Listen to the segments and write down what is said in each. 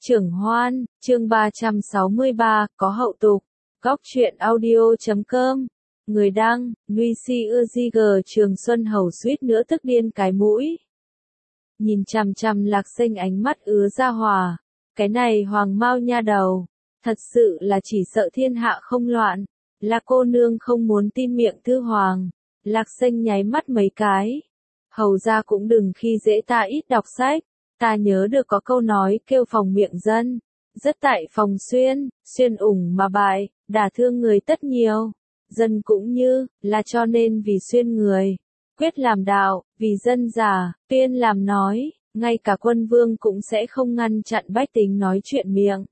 Trưởng Hoan, chương 363, có hậu tục. Góc truyện audio.com. Người đăng, Nguy Si Ư Trường Xuân Hầu suýt nữa tức điên cái mũi. Nhìn chằm chằm Lạc Sinh ánh mắt ứa ra hòa. Cái này hoàng mau nha đầu. Thật sự là chỉ sợ thiên hạ không loạn. Là cô nương không muốn tin miệng thư hoàng. Lạc Sinh nháy mắt mấy cái. Hầu ra cũng đừng khi dễ ta ít đọc sách. Ta nhớ được có câu nói kêu phòng miệng dân, rất tại phòng xuyên, xuyên ủng mà bại, đả thương người tất nhiều. Dân cũng như, là cho nên vì xuyên người, quyết làm đạo, vì dân giả, tuyên làm nói, ngay cả quân vương cũng sẽ không ngăn chặn bách tính nói chuyện miệng.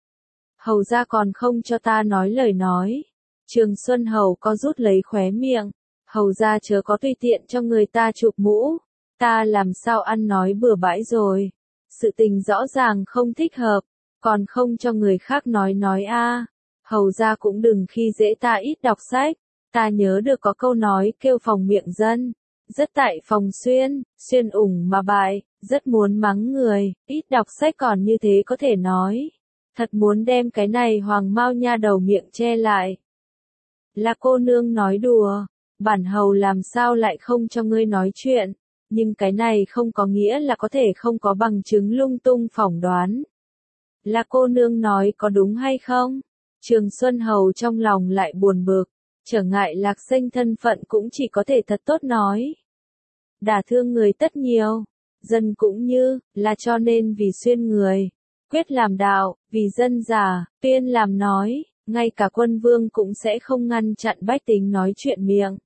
Hầu ra còn không cho ta nói lời nói. Trường Xuân Hầu có rút lấy khóe miệng, hầu ra chớ có tùy tiện cho người ta chụp mũ. Ta làm sao ăn nói bừa bãi rồi. Sự tình rõ ràng không thích hợp, còn không cho người khác nói a. Hầu ra cũng đừng khi dễ ta ít đọc sách. Ta nhớ được có câu nói kêu phòng miệng dân, rất tại phòng xuyên, xuyên ủng mà bại, rất muốn mắng người, ít đọc sách còn như thế có thể nói. Thật muốn đem cái này hoàng mau nha đầu miệng che lại. Là cô nương nói đùa, bản hầu làm sao lại không cho ngươi nói chuyện. Nhưng cái này không có nghĩa là có thể không có bằng chứng lung tung phỏng đoán. Là cô nương nói có đúng hay không? Trường Xuân Hầu trong lòng lại buồn bực, trở ngại Lạc Sinh thân phận cũng chỉ có thể thật tốt nói. Đả thương người tất nhiều, dân cũng như, là cho nên vì xuyên người, quyết làm đạo, vì dân giả, tuyên làm nói, ngay cả quân vương cũng sẽ không ngăn chặn bách tính nói chuyện miệng.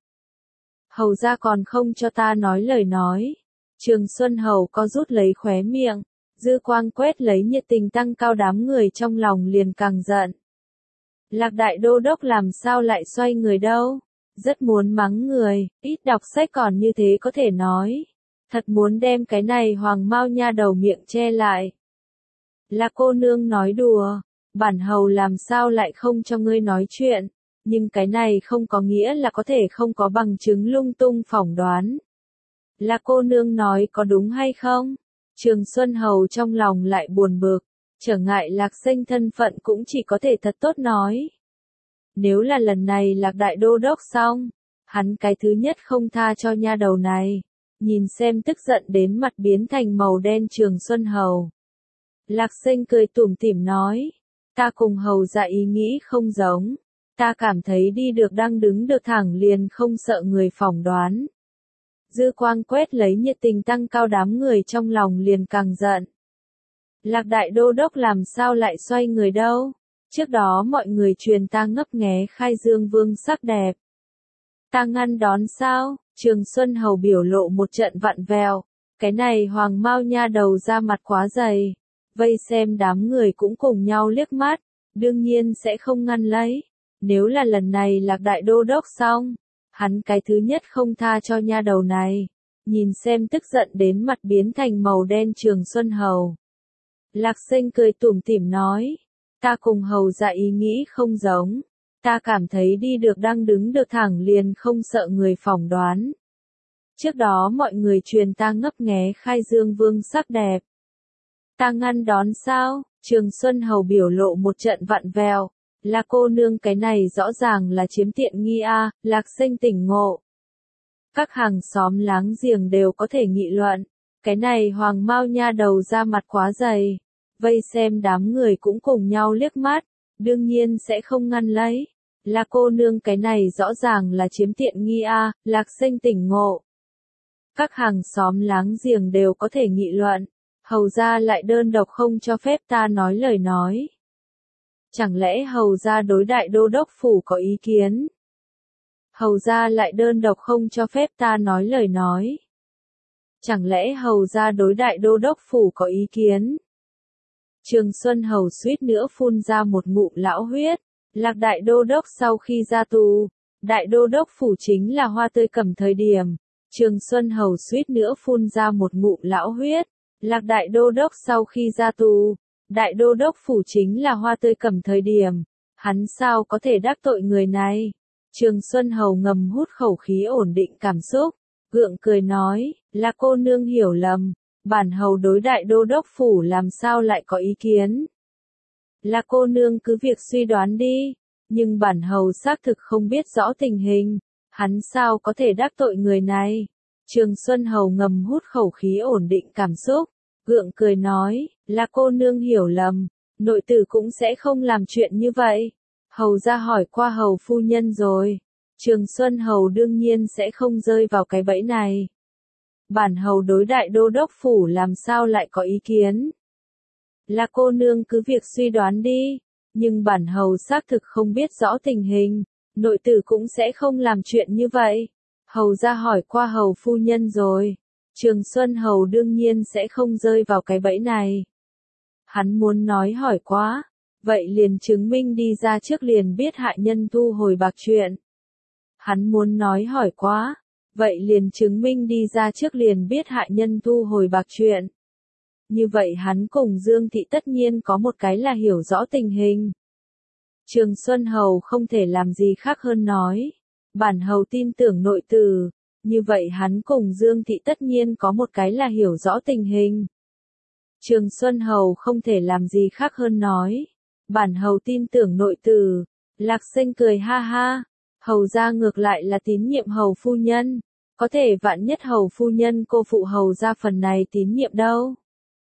Hầu ra còn không cho ta nói lời nói. Trường Xuân Hầu có rút lấy khóe miệng, dư quang quét lấy nhiệt tình tăng cao đám người trong lòng liền càng giận. Lạc đại đô đốc làm sao lại xoay người đâu? Rất muốn mắng người, ít đọc sách còn như thế có thể nói. Thật muốn đem cái này hoàng mau nha đầu miệng che lại. Là cô nương nói đùa, bản hầu làm sao lại không cho ngươi nói chuyện. Nhưng cái này không có nghĩa là có thể không có bằng chứng lung tung phỏng đoán. Là cô nương nói có đúng hay không? Trường Xuân Hầu trong lòng lại buồn bực, trở ngại Lạc Sinh thân phận cũng chỉ có thể thật tốt nói. Nếu là lần này Lạc đại đô đốc xong, hắn cái thứ nhất không tha cho nha đầu này. Nhìn xem tức giận đến mặt biến thành màu đen Trường Xuân Hầu. Lạc Sinh cười tủm tỉm nói, ta cùng hầu dạ ý nghĩ không giống. Ta cảm thấy đi được đang đứng được thẳng liền không sợ người phỏng đoán. Dư quang quét lấy nhiệt tình tăng cao đám người trong lòng liền càng giận. Lạc đại đô đốc làm sao lại xoay người đâu? Trước đó mọi người truyền ta ngấp nghé khai dương vương sắc đẹp. Ta ngăn đón sao? Trường Xuân Hầu biểu lộ một trận vặn vẹo. Cái này hoàng mau nha đầu ra mặt quá dày. Vây xem đám người cũng cùng nhau liếc mắt. Đương nhiên sẽ không ngăn lấy. Nếu là lần này Lạc đại đô đốc xong, hắn cái thứ nhất không tha cho nha đầu này. Nhìn xem tức giận đến mặt biến thành màu đen Trường Xuân Hầu. Lạc Sinh cười tủm tỉm nói, ta cùng hầu dạ ý nghĩ không giống. Ta cảm thấy đi được đang đứng được thẳng liền không sợ người phỏng đoán. Trước đó mọi người truyền ta ngấp nghé khai dương vương sắc đẹp. Ta ngăn đón sao? Trường Xuân Hầu biểu lộ một trận vặn vẹo. Là cô nương cái này rõ ràng là chiếm tiện nghi a. Lạc Sinh tỉnh ngộ. Các hàng xóm láng giềng đều có thể nghị luận. Cái này hoàng mau nha đầu ra mặt quá dày. Vây xem đám người cũng cùng nhau liếc mắt. Đương nhiên sẽ không ngăn lấy. Là cô nương cái này rõ ràng là chiếm tiện nghi a. Lạc Sinh tỉnh ngộ. Các hàng xóm láng giềng đều có thể nghị luận. Hầu ra lại đơn độc không cho phép ta nói lời nói. Chẳng lẽ hầu ra đối đại đô đốc phủ có ý kiến? Hầu ra lại đơn độc không cho phép ta nói lời nói. Chẳng lẽ hầu ra đối đại đô đốc phủ có ý kiến? Trường Xuân Hầu suýt nữa phun ra một ngụm lão huyết. Lạc đại đô đốc sau khi ra tù, đại đô đốc phủ chính là hoa tươi cầm thời điểm. Trường Xuân Hầu suýt nữa phun ra một ngụm lão huyết. Lạc đại đô đốc sau khi ra tù, đại đô đốc phủ chính là hoa tươi cầm thời điểm. Hắn sao có thể đắc tội người này? Trường Xuân Hầu ngầm hút khẩu khí ổn định cảm xúc, gượng cười nói, là cô nương hiểu lầm. Bản hầu đối đại đô đốc phủ làm sao lại có ý kiến? Là cô nương cứ việc suy đoán đi, nhưng bản hầu xác thực không biết rõ tình hình, hắn sao có thể đắc tội người này? Trường Xuân Hầu ngầm hút khẩu khí ổn định cảm xúc, gượng cười nói, là cô nương hiểu lầm, nội tử cũng sẽ không làm chuyện như vậy. Hầu ra hỏi qua hầu phu nhân rồi, Trường Xuân Hầu đương nhiên sẽ không rơi vào cái bẫy này. Bản hầu đối đại đô đốc phủ làm sao lại có ý kiến? Là cô nương cứ việc suy đoán đi, nhưng bản hầu xác thực không biết rõ tình hình, nội tử cũng sẽ không làm chuyện như vậy. Hầu ra hỏi qua hầu phu nhân rồi, Trường Xuân Hầu đương nhiên sẽ không rơi vào cái bẫy này. Hắn muốn nói hỏi quá, vậy liền chứng minh đi ra trước liền biết hạ nhân thu hồi bạc chuyện. Hắn muốn nói hỏi quá, vậy liền chứng minh đi ra trước liền biết hạ nhân thu hồi bạc chuyện. Như vậy hắn cùng Dương Thị tất nhiên có một cái là hiểu rõ tình hình. Trường Xuân Hầu không thể làm gì khác hơn nói, bản hầu tin tưởng nội tử, như vậy hắn cùng Dương Thị tất nhiên có một cái là hiểu rõ tình hình. Trường Xuân Hầu không thể làm gì khác hơn nói, bản hầu tin tưởng nội tử. Lạc Sinh cười ha ha, hầu ra ngược lại là tín nhiệm hầu phu nhân, có thể vạn nhất hầu phu nhân cô phụ hầu ra phần này tín nhiệm đâu.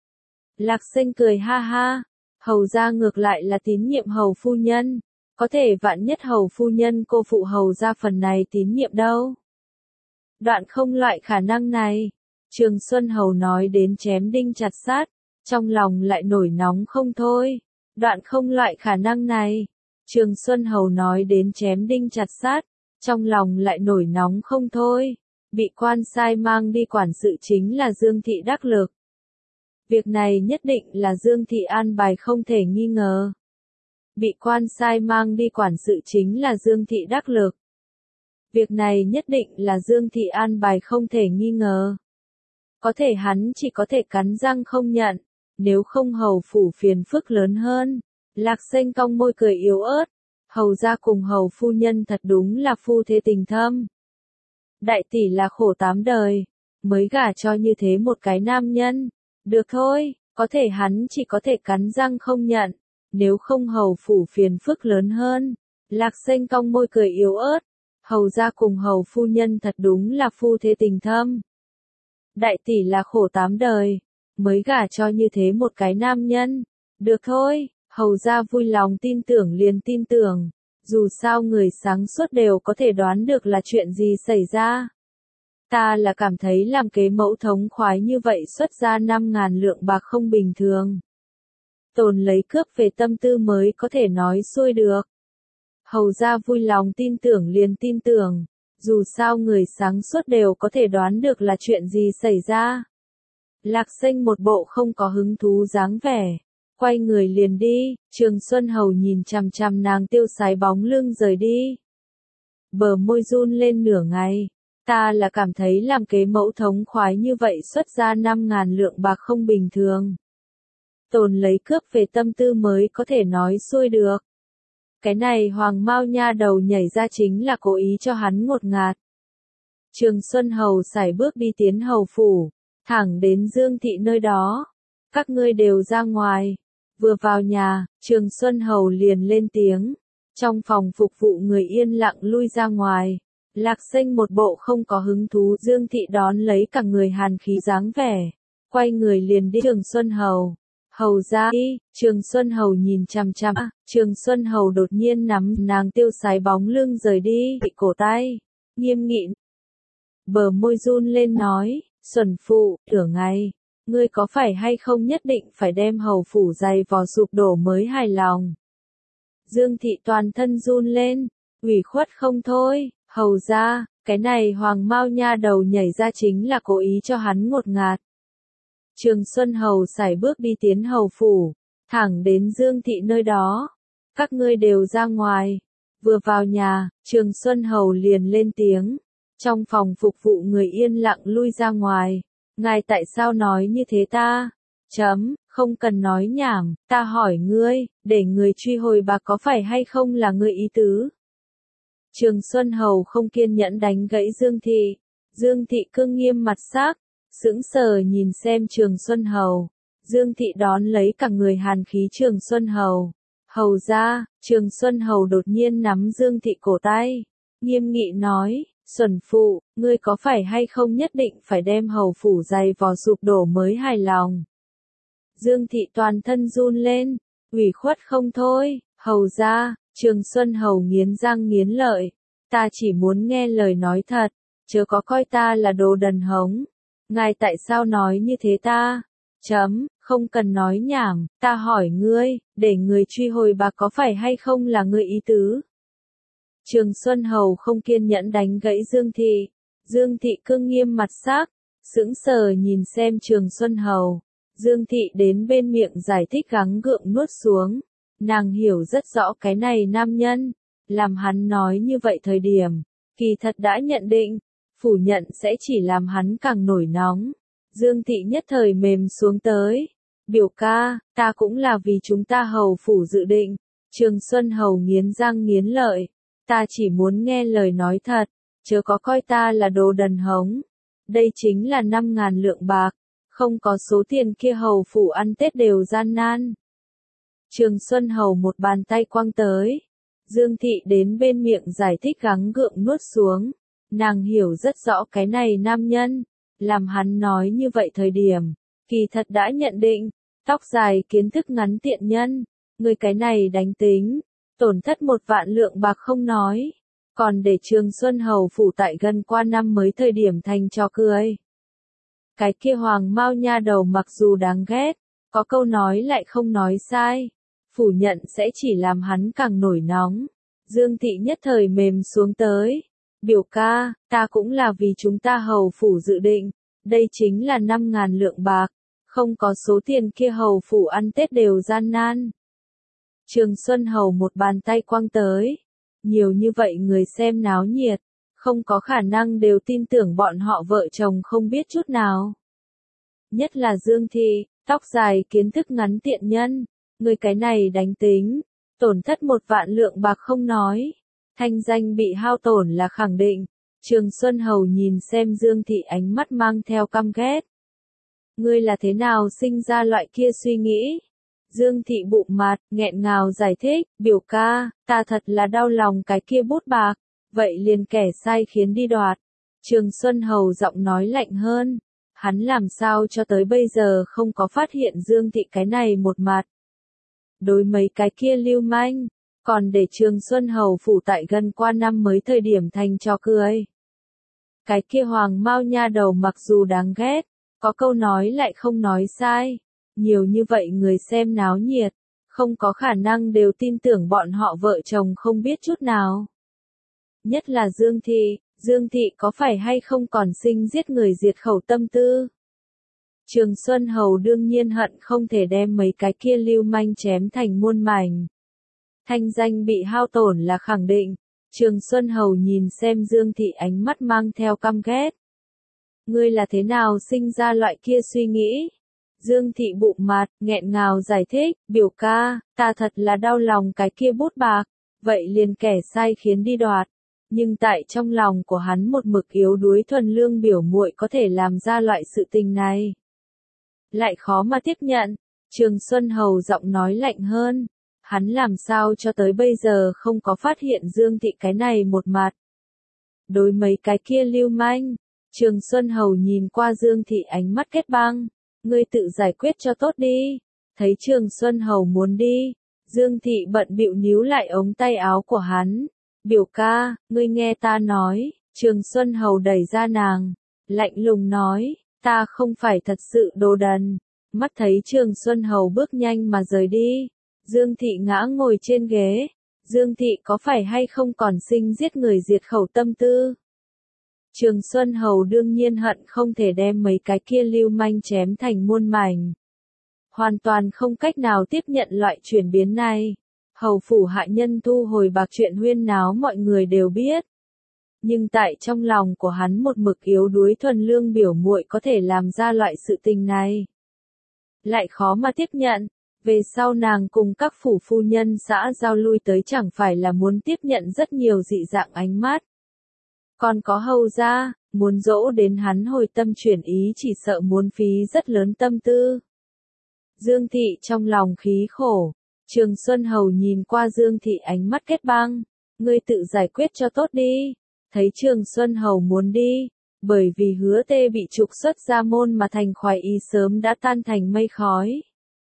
Lạc Sinh cười ha ha, hầu ra ngược lại là tín nhiệm hầu phu nhân, có thể vạn nhất hầu phu nhân cô phụ hầu ra phần này tín nhiệm đâu. Đoạn không loại khả năng này, Trường Xuân Hầu nói đến chém đinh chặt sát, trong lòng lại nổi nóng không thôi. Đoạn không loại khả năng này, Trường Xuân Hầu nói đến chém đinh chặt sát, trong lòng lại nổi nóng không thôi. Bị quan sai mang đi quản sự chính là Dương Thị đắc lực. Việc này nhất định là Dương Thị an bài không thể nghi ngờ. Bị quan sai mang đi quản sự chính là Dương Thị đắc lực. Việc này nhất định là Dương Thị an bài không thể nghi ngờ. Có thể hắn chỉ có thể cắn răng không nhận, nếu không hầu phủ phiền phức lớn hơn. Lạc Sinh cong môi cười yếu ớt, hầu ra cùng hầu phu nhân thật đúng là phu thê tình thâm. Đại tỷ là khổ 8 đời, mới gả cho như thế một cái nam nhân. Được thôi, có thể hắn chỉ có thể cắn răng không nhận, nếu không hầu phủ phiền phức lớn hơn. Lạc Sinh cong môi cười yếu ớt, hầu ra cùng hầu phu nhân thật đúng là phu thê tình thâm. Đại tỷ là khổ 8 đời, mới gả cho như thế một cái nam nhân. Được thôi, hầu ra vui lòng tin tưởng liền tin tưởng, dù sao người sáng suốt đều có thể đoán được là chuyện gì xảy ra. Ta là cảm thấy làm kế mẫu thống khoái như vậy xuất ra 5.000 lượng bạc không bình thường. Tồn lấy cướp về tâm tư mới có thể nói xuôi được. Hầu ra vui lòng tin tưởng liền tin tưởng, dù sao người sáng suốt đều có thể đoán được là chuyện gì xảy ra. Lạc Sinh một bộ không có hứng thú dáng vẻ, quay người liền đi. Trường Xuân Hầu nhìn chằm chằm nàng tiêu sái bóng lưng rời đi. Bờ môi run lên nửa ngày. Ta là cảm thấy làm kế mẫu thống khoái như vậy xuất ra 5.000 lượng bạc không bình thường. Tồn lấy cướp về tâm tư mới có thể nói xuôi được. Cái này Hoàng Mao nha đầu nhảy ra chính là cố ý cho hắn ngột ngạt. Trường Xuân Hầu sải bước đi tiến hầu phủ, thẳng đến Dương Thị nơi đó. Các ngươi đều ra ngoài. Vừa vào nhà, Trường Xuân Hầu liền lên tiếng. Trong phòng phục vụ người yên lặng lui ra ngoài. Lạc Sinh một bộ không có hứng thú. Dương Thị đón lấy cả người hàn khí dáng vẻ, quay người liền đi. Trường Xuân Hầu, hầu ra đi. Trường Xuân Hầu nhìn chằm chằm. Trường Xuân Hầu đột nhiên nắm nàng tiêu sái bóng lưng rời đi. Bị cổ tay nghiêm nghị, bờ môi run lên nói, Xuân phụ, tưởng ngày, ngươi có phải hay không nhất định phải đem hầu phủ dày vò sụp đổ mới hài lòng. Dương Thị toàn thân run lên, ủy khuất không thôi. Hầu ra, cái này Hoàng Mao nha đầu nhảy ra chính là cố ý cho hắn ngột ngạt. Trường Xuân Hầu sải bước đi tiến hầu phủ, thẳng đến Dương Thị nơi đó. Các ngươi đều ra ngoài. Vừa vào nhà, Trường Xuân Hầu liền lên tiếng. Trong phòng phục vụ người yên lặng lui ra ngoài. Ngài tại sao nói như thế ta? Không cần nói nhảm, ta hỏi ngươi, để người truy hồi bạc có phải hay không là ngươi ý tứ? Trường Xuân Hầu không kiên nhẫn đánh gãy Dương Thị. Dương Thị cương nghiêm mặt sắc, sững sờ nhìn xem Trường Xuân Hầu. Dương Thị đón lấy cả người hàn khí Trường Xuân Hầu. Hầu ra, Trường Xuân Hầu đột nhiên nắm Dương Thị cổ tay, nghiêm nghị nói, Xuân phụ, ngươi có phải hay không nhất định phải đem hầu phủ dày vò sụp đổ mới hài lòng. Dương Thị toàn thân run lên, ủy khuất không thôi, hầu ra, Trường Xuân Hầu nghiến răng nghiến lợi, ta chỉ muốn nghe lời nói thật, chớ có coi ta là đồ đần hống. Ngài tại sao nói như thế ta? Không cần nói nhảm, ta hỏi ngươi, để người truy hồi bạc có phải hay không là ngươi ý tứ? Trường Xuân Hầu không kiên nhẫn đánh gãy Dương Thị. Dương Thị cương nghiêm mặt sắc, sững sờ nhìn xem Trường Xuân Hầu. Dương Thị đến bên miệng giải thích gắng gượng nuốt xuống. Nàng hiểu rất rõ cái này nam nhân, làm hắn nói như vậy thời điểm, kỳ thật đã nhận định, phủ nhận sẽ chỉ làm hắn càng nổi nóng. Dương Thị nhất thời mềm xuống tới. Biểu ca, ta cũng là vì chúng ta hầu phủ dự định. Trường Xuân Hầu nghiến răng nghiến lợi. Ta chỉ muốn nghe lời nói thật, chớ có coi ta là đồ đần hống. Đây chính là 5.000 lượng bạc, không có số tiền kia hầu phủ ăn Tết đều gian nan. Trường Xuân Hầu một bàn tay quăng tới. Dương Thị đến bên miệng giải thích gắng gượng nuốt xuống. Nàng hiểu rất rõ cái này nam nhân, làm hắn nói như vậy thời điểm, kỳ thật đã nhận định, tóc dài kiến thức ngắn tiện nhân, người cái này đánh tính, tổn thất 1 vạn lượng bạc không nói, còn để Trường Xuân Hầu phủ tại gần qua năm mới thời điểm thành trò cười. Cái kia hoàng mao nha đầu mặc dù đáng ghét, có câu nói lại không nói sai, phủ nhận sẽ chỉ làm hắn càng nổi nóng. Dương Thị nhất thời mềm xuống tới. Biểu ca, ta cũng là vì chúng ta hầu phủ dự định, đây chính là 5.000 lượng bạc, không có số tiền kia hầu phủ ăn Tết đều gian nan. Trường Xuân Hầu một bàn tay quăng tới, nhiều như vậy người xem náo nhiệt, không có khả năng đều tin tưởng bọn họ vợ chồng không biết chút nào. Nhất là Dương Thị, tóc dài kiến thức ngắn tiện nhân, người cái này đánh tính, tổn thất 1 vạn lượng bạc không nói. Thanh danh bị hao tổn là khẳng định. Trường Xuân Hầu nhìn xem Dương Thị ánh mắt mang theo căm ghét. Ngươi là thế nào sinh ra loại kia suy nghĩ? Dương Thị bụng mặt, nghẹn ngào giải thích, biểu ca, ta thật là đau lòng cái kia bút bạc, vậy liền kẻ sai khiến đi đoạt. Trường Xuân Hầu giọng nói lạnh hơn, hắn làm sao cho tới bây giờ không có phát hiện Dương Thị cái này một mặt. Đối mấy cái kia lưu manh, còn để Trường Xuân Hầu phủ tại gần qua năm mới thời điểm thành trò cười. Cái kia hoàng mao nha đầu mặc dù đáng ghét, có câu nói lại không nói sai, nhiều như vậy người xem náo nhiệt, không có khả năng đều tin tưởng bọn họ vợ chồng không biết chút nào. Nhất là Dương Thị có phải hay không còn sinh giết người diệt khẩu tâm tư. Trường Xuân Hầu đương nhiên hận không thể đem mấy cái kia lưu manh chém thành muôn mảnh. Thanh danh bị hao tổn là khẳng định. Trường Xuân Hầu nhìn xem Dương Thị ánh mắt mang theo căm ghét. Ngươi là thế nào sinh ra loại kia suy nghĩ? Dương Thị bụng mặt, nghẹn ngào giải thích, biểu ca, ta thật là đau lòng cái kia bút bạc, vậy liền kẻ sai khiến đi đoạt. Nhưng tại trong lòng của hắn một mực yếu đuối thuần lương biểu muội có thể làm ra loại sự tình này. Lại khó mà tiếp nhận, Trường Xuân Hầu giọng nói lạnh hơn. Hắn làm sao cho tới bây giờ không có phát hiện Dương Thị cái này một mặt. Đối mấy cái kia lưu manh, Trường Xuân Hầu nhìn qua Dương Thị ánh mắt kết băng, ngươi tự giải quyết cho tốt đi. Thấy Trường Xuân Hầu muốn đi, Dương Thị bận bịu níu lại ống tay áo của hắn. Biểu ca, ngươi nghe ta nói. Trường Xuân Hầu đẩy ra nàng, lạnh lùng nói, ta không phải thật sự đồ đần. Mắt thấy Trường Xuân Hầu bước nhanh mà rời đi. Dương Thị ngã ngồi trên ghế. Dương Thị có phải hay không còn sinh giết người diệt khẩu tâm tư? Trường Xuân Hầu đương nhiên hận không thể đem mấy cái kia lưu manh chém thành muôn mảnh. Hoàn toàn không cách nào tiếp nhận loại chuyển biến này. Hầu phủ hạ nhân thu hồi bạc chuyện huyên náo mọi người đều biết. Nhưng tại trong lòng của hắn một mực yếu đuối thuần lương biểu muội có thể làm ra loại sự tình này. Lại khó mà tiếp nhận. Về sau nàng cùng các phủ phu nhân xã giao lui tới chẳng phải là muốn tiếp nhận rất nhiều dị dạng ánh mắt. Còn có hầu gia, muốn dỗ đến hắn hồi tâm chuyển ý chỉ sợ muốn phí rất lớn tâm tư. Dương Thị trong lòng khí khổ. Trường Xuân Hầu nhìn qua Dương Thị ánh mắt kết băng. Ngươi tự giải quyết cho tốt đi. Thấy Trường Xuân Hầu muốn đi. Bởi vì Hứa Tê bị trục xuất ra môn mà thành khoái ý sớm đã tan thành mây khói.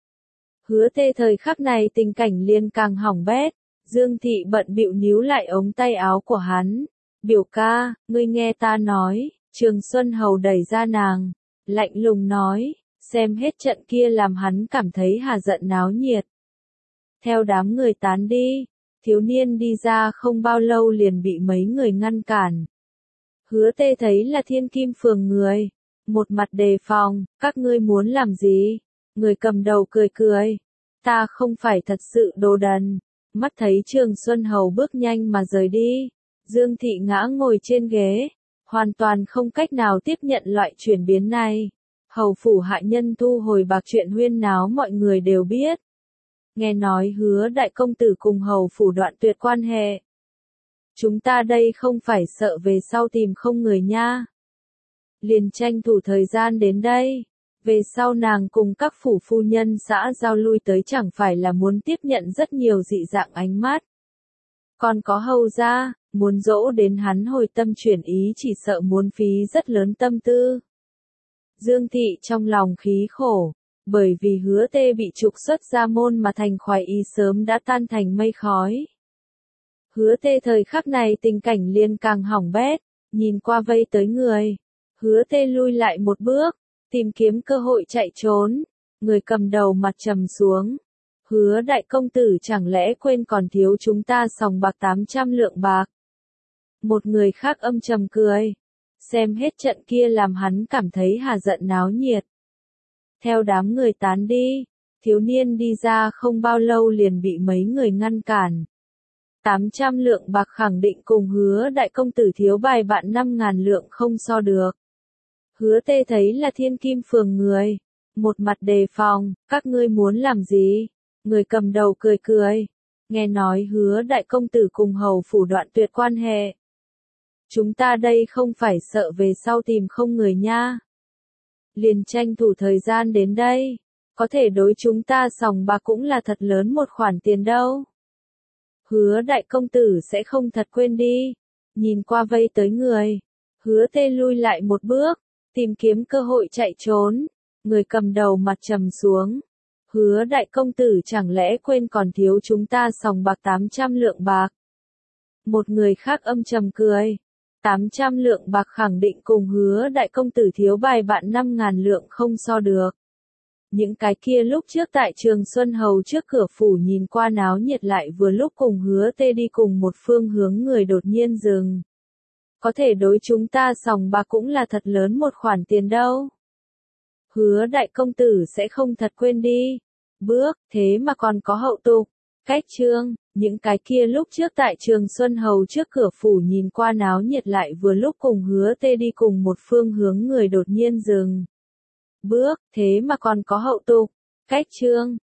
Hứa Tê thời khắc này tình cảnh liền càng hỏng bét. Dương Thị bận bịu níu lại ống tay áo của hắn. Biểu ca, ngươi nghe ta nói. Trường Xuân Hầu đẩy ra nàng. Lạnh lùng nói. Xem hết trận kia làm hắn cảm thấy hà giận náo nhiệt. Theo đám người tán đi. Thiếu niên đi ra không bao lâu liền bị mấy người ngăn cản. Hứa Tê thấy là Thiên Kim Phường người. Một mặt đề phòng, các ngươi muốn làm gì? Người cầm đầu cười cười. Ta không phải thật sự đồ đần. Mắt thấy Trường Xuân Hầu bước nhanh mà rời đi. Dương Thị ngã ngồi trên ghế. Hoàn toàn không cách nào tiếp nhận loại chuyển biến này. Hầu phủ hạ nhân thu hồi bạc chuyện huyên náo mọi người đều biết. Nghe nói Hứa đại công tử cùng hầu phủ đoạn tuyệt quan hệ. Chúng ta đây không phải sợ về sau tìm không người nha. Liền tranh thủ thời gian đến đây. Về sau nàng cùng các phủ phu nhân xã giao lui tới chẳng phải là muốn tiếp nhận rất nhiều dị dạng ánh mắt. Còn có hầu gia, muốn dỗ đến hắn hồi tâm chuyển ý chỉ sợ muốn phí rất lớn tâm tư. Dương Thị trong lòng khí khổ. Bởi vì Hứa Tê bị trục xuất ra môn mà thành khoái ý sớm đã tan thành mây khói. Hứa Tê thời khắc này tình cảnh liền càng hỏng bét, nhìn qua vây tới người. Hứa Tê lui lại một bước, tìm kiếm cơ hội chạy trốn. Người cầm đầu mặt trầm xuống. Hứa đại công tử chẳng lẽ quên còn thiếu chúng ta sòng bạc 800 lượng bạc. Một người khác âm trầm cười. Xem hết trận kia làm hắn cảm thấy hà giận náo nhiệt. Theo đám người tán đi, thiếu niên đi ra không bao lâu liền bị mấy người ngăn cản. 800 lượng bạc khẳng định cùng Hứa đại công tử thiếu bài bạn 5.000 lượng không so được. Hứa Tê thấy là Thiên Kim Phường người. Một mặt đề phòng, các ngươi muốn làm gì? Người cầm đầu cười cười. Nghe nói Hứa đại công tử cùng hầu phủ đoạn tuyệt quan hệ. Chúng ta đây không phải sợ về sau tìm không người nha. Liền tranh thủ thời gian đến đây. Có thể đối chúng ta sòng bạc cũng là thật lớn một khoản tiền đâu. Hứa đại công tử sẽ không thật quên đi. Nhìn qua vây tới người. Hứa Tê lui lại một bước. Tìm kiếm cơ hội chạy trốn. Người cầm đầu mặt trầm xuống. Hứa đại công tử chẳng lẽ quên còn thiếu chúng ta sòng bạc 800 lượng bạc. Một người khác âm trầm cười. 800 lượng bạc khẳng định cùng Hứa đại công tử thiếu bài bạn 5.000 lượng không so được. Những cái kia lúc trước tại Trường Xuân Hầu trước cửa phủ nhìn qua náo nhiệt lại vừa lúc cùng Hứa Tê đi cùng một phương hướng người đột nhiên dừng. Có thể đối chúng ta sòng bạc cũng là thật lớn một khoản tiền đâu. Hứa đại công tử sẽ không thật quên đi. Bước, thế mà còn có hậu tục. Cách chương, những cái kia lúc trước tại Trường Xuân Hầu trước cửa phủ nhìn qua náo nhiệt lại vừa lúc cùng Hứa Tê đi cùng một phương hướng người đột nhiên dừng. Bước, thế mà còn có hậu tục. Cách chương,